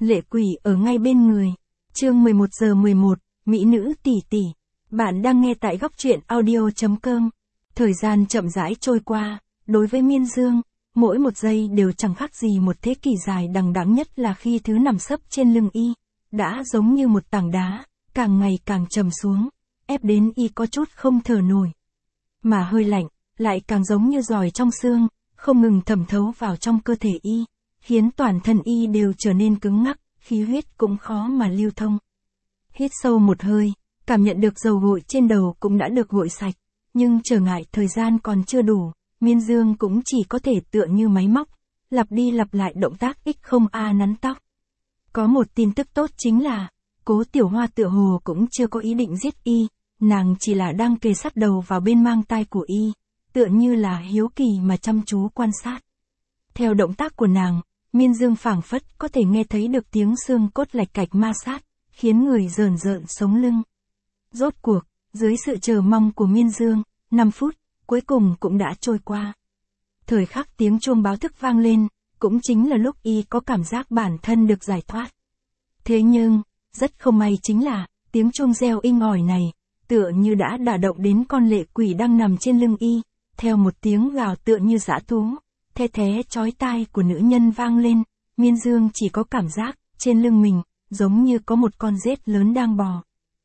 Lệ Quỷ ở ngay bên người. Chương 11:11, Mỹ nữ tỷ tỷ. Bạn đang nghe tại góc truyện audio.com. Thời gian chậm rãi trôi qua, đối với Miên Dương, mỗi một giây đều chẳng khác gì một thế kỷ dài đằng đẵng, nhất là khi thứ nằm sấp trên lưng y, đã giống như một tảng đá, càng ngày càng trầm xuống, ép đến y có chút không thở nổi. Mà hơi lạnh, lại càng giống như giòi trong xương, không ngừng thẩm thấu vào trong cơ thể y, khiến toàn thân y đều trở nên cứng ngắc, khí huyết cũng khó mà lưu thông. Hít sâu một hơi, cảm nhận được dầu gội trên đầu cũng đã được gội sạch, nhưng trở ngại thời gian còn chưa đủ, Miên Dương cũng chỉ có thể tựa như máy móc, lặp đi lặp lại động tác X0A nắn tóc. Có một tin tức tốt chính là, Cố Tiểu Hoa tựa hồ cũng chưa có ý định giết y, nàng chỉ là đang kề sát đầu vào bên mang tai của y, tựa như là hiếu kỳ mà chăm chú quan sát. Theo động tác của nàng, Miên Dương phảng phất có thể nghe thấy được tiếng xương cốt lạch cạch ma sát, khiến người rờn rợn sống lưng. Rốt cuộc, dưới sự chờ mong của Miên Dương, 5 phút, cuối cùng cũng đã trôi qua. Thời khắc tiếng chuông báo thức vang lên, cũng chính là lúc y có cảm giác bản thân được giải thoát. Thế nhưng, rất không may chính là, tiếng chuông reo inh ỏi này, tựa như đã đả động đến con lệ quỷ đang nằm trên lưng y, theo một tiếng gào tựa như dã thú, the thé chói tai của nữ nhân vang lên, Miên Dương chỉ có cảm giác, trên lưng mình, giống như có một con rết lớn đang bò.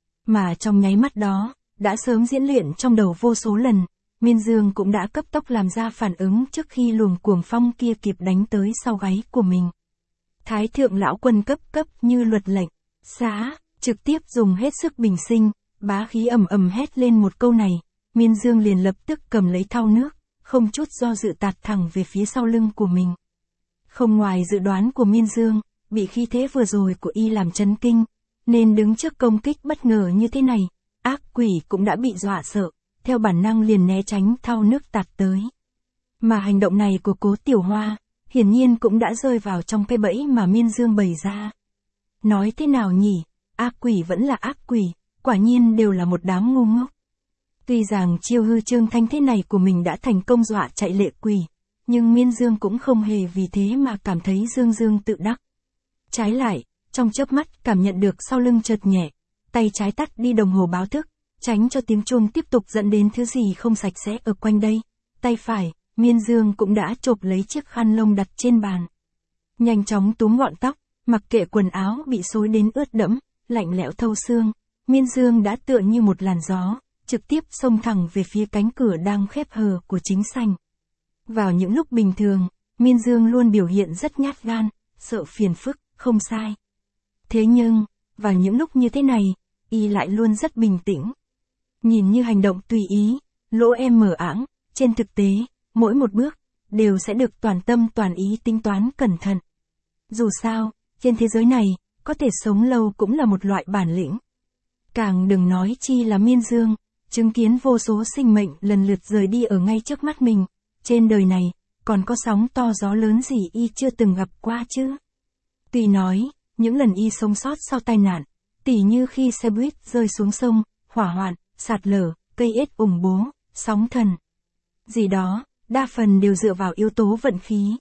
Mà trong nháy mắt đó, đã sớm diễn luyện trong đầu vô số lần, Miên Dương cũng đã cấp tốc làm ra phản ứng trước khi luồng cuồng phong kia kịp đánh tới sau gáy của mình. Thái thượng lão quân cấp như luật lệnh, xá, trực tiếp dùng hết sức bình sinh, bá khí ầm ầm hét lên một câu này, Miên Dương liền lập tức cầm lấy thau nước, không chút do dự tạt thẳng về phía sau lưng của mình. Không ngoài dự đoán của Miên Dương, bị khí thế vừa rồi của y làm chấn kinh, nên đứng trước công kích bất ngờ như thế này, ác quỷ cũng đã bị dọa sợ, theo bản năng liền né tránh thau nước tạt tới. Mà hành động này của Cố Tiểu Hoa, hiển nhiên cũng đã rơi vào trong cái bẫy mà Miên Dương bày ra. Nói thế nào nhỉ, ác quỷ vẫn là ác quỷ, quả nhiên đều là một đám ngu ngốc. Tuy rằng chiêu hư trương thanh thế này của mình đã thành công dọa chạy lệ quỷ, nhưng Miên Dương cũng không hề vì thế mà cảm thấy dương tự đắc. Trái lại, trong chớp mắt cảm nhận được sau lưng chợt nhẹ, tay trái tắt đi đồng hồ báo thức, tránh cho tiếng chuông tiếp tục dẫn đến thứ gì không sạch sẽ ở quanh đây. Tay phải, Miên Dương cũng đã chộp lấy chiếc khăn lông đặt trên bàn. Nhanh chóng túm gọn tóc, mặc kệ quần áo bị xối đến ướt đẫm, lạnh lẽo thâu xương, Miên Dương đã tựa như một làn gió, trực tiếp xông thẳng về phía cánh cửa đang khép hờ của chính sảnh. Vào những lúc bình thường, Miên Dương luôn biểu hiện rất nhát gan, sợ phiền phức, không sai. Thế nhưng, vào những lúc như thế này, y lại luôn rất bình tĩnh. Nhìn như hành động tùy ý, lỗ em mở ảng, trên thực tế, mỗi một bước, đều sẽ được toàn tâm toàn ý tính toán cẩn thận. Dù sao, trên thế giới này, có thể sống lâu cũng là một loại bản lĩnh. Càng đừng nói chi là Miên Dương, chứng kiến vô số sinh mệnh lần lượt rời đi ở ngay trước mắt mình. Trên đời này, còn có sóng to gió lớn gì y chưa từng gặp qua chứ? Tuy nói, những lần y sống sót sau tai nạn, tỉ như khi xe buýt rơi xuống sông, hỏa hoạn, sạt lở, cây ếch ủng bố, sóng thần. Gì đó, đa phần đều dựa vào yếu tố vận khí.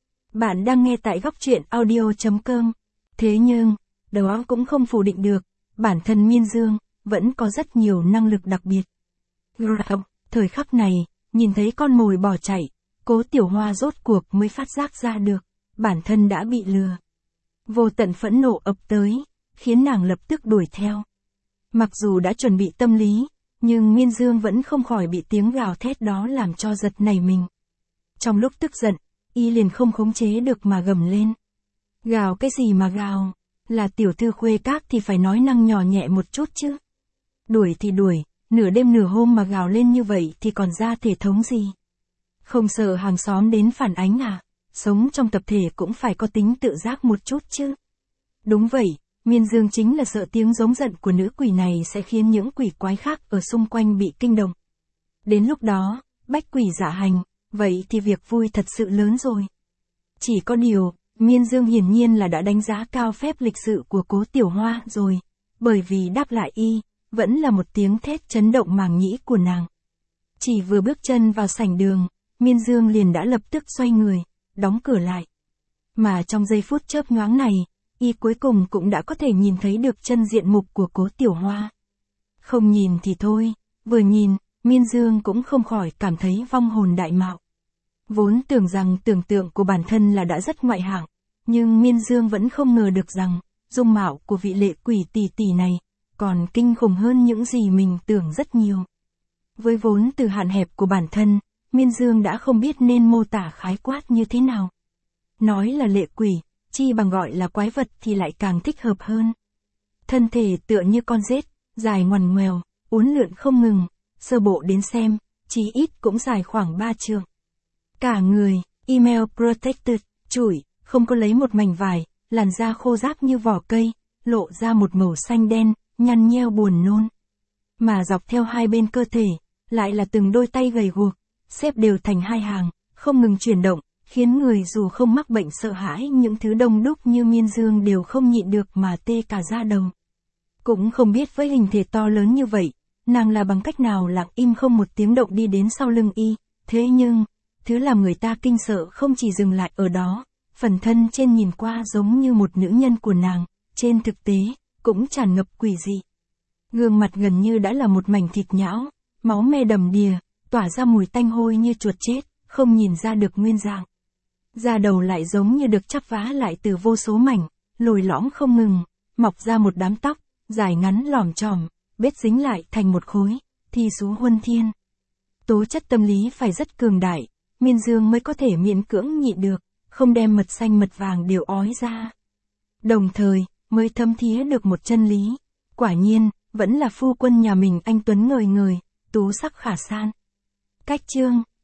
Bạn đang nghe tại góc truyện audio.com. Thế nhưng, đầu óc cũng không phủ định được, bản thân Miên Dương, vẫn có rất nhiều năng lực đặc biệt. Thời khắc này, nhìn thấy con mồi bỏ chạy, Cố Tiểu Hoa rốt cuộc mới phát giác ra được, bản thân đã bị lừa. Vô tận phẫn nộ ập tới, khiến nàng lập tức đuổi theo. Mặc dù đã chuẩn bị tâm lý, nhưng Miên Dương vẫn không khỏi bị tiếng gào thét đó làm cho giật nảy mình. Trong lúc tức giận, y liền không khống chế được mà gầm lên. Gào cái gì mà gào, là tiểu thư khuê các thì phải nói năng nhỏ nhẹ một chút chứ. Đuổi thì đuổi, nửa đêm nửa hôm mà gào lên như vậy thì còn ra thể thống gì. Không sợ hàng xóm đến phản ánh à, sống trong tập thể cũng phải có tính tự giác một chút chứ. Đúng vậy, Miên Dương chính là sợ tiếng giống giận của nữ quỷ này sẽ khiến những quỷ quái khác ở xung quanh bị kinh động. Đến lúc đó, bách quỷ dạ hành, vậy thì việc vui thật sự lớn rồi. Chỉ có điều, Miên Dương hiển nhiên là đã đánh giá cao phép lịch sự của Cố Tiểu Hoa rồi, bởi vì đáp lại y, vẫn là một tiếng thét chấn động màng nhĩ của nàng. Chỉ vừa bước chân vào sảnh đường, Miên Dương liền đã lập tức xoay người, đóng cửa lại. Mà trong giây phút chớp nhoáng này, y cuối cùng cũng đã có thể nhìn thấy được chân diện mục của Cố Tiểu Hoa. Không nhìn thì thôi, vừa nhìn, Miên Dương cũng không khỏi cảm thấy vong hồn đại mạo. Vốn tưởng rằng tưởng tượng của bản thân là đã rất ngoại hạng, nhưng Miên Dương vẫn không ngờ được rằng, dung mạo của vị lệ quỷ tỷ tỷ này, còn kinh khủng hơn những gì mình tưởng rất nhiều. Với vốn từ hạn hẹp của bản thân, Miên Dương đã không biết nên mô tả khái quát như thế nào. Nói là lệ quỷ, chi bằng gọi là quái vật thì lại càng thích hợp hơn. Thân thể tựa như con rết, dài ngoằn ngoèo, uốn lượn không ngừng, sơ bộ đến xem, chí ít cũng dài khoảng 3 trượng. Cả người, email protected, chủi, không có lấy một mảnh vải, làn da khô ráp như vỏ cây, lộ ra một màu xanh đen, nhăn nheo buồn nôn. Mà dọc theo hai bên cơ thể, lại là từng đôi tay gầy guộc, xếp đều thành hai hàng, không ngừng chuyển động, khiến người dù không mắc bệnh sợ hãi những thứ đông đúc như Miên Dương đều không nhịn được mà tê cả da đầu. Cũng không biết với hình thể to lớn như vậy, nàng là bằng cách nào lặng im không một tiếng động đi đến sau lưng y, thế nhưng, thứ làm người ta kinh sợ không chỉ dừng lại ở đó, phần thân trên nhìn qua giống như một nữ nhân của nàng, trên thực tế, cũng tràn ngập quỷ dị. Gương mặt gần như đã là một mảnh thịt nhão, máu me đầm đìa, tỏa ra mùi tanh hôi như chuột chết, không nhìn ra được nguyên dạng. Da đầu lại giống như được chắp vá lại từ vô số mảnh, lồi lõm không ngừng, mọc ra một đám tóc, dài ngắn lòm chòm, bết dính lại thành một khối, thi xú huân thiên. Tố chất tâm lý phải rất cường đại, Miên Dương mới có thể miễn cưỡng nhịn được, không đem mật xanh mật vàng đều ói ra. Đồng thời, mới thấm thía được một chân lý. Quả nhiên, vẫn là phu quân nhà mình anh tuấn ngời ngời, tú sắc khả san. Cách chương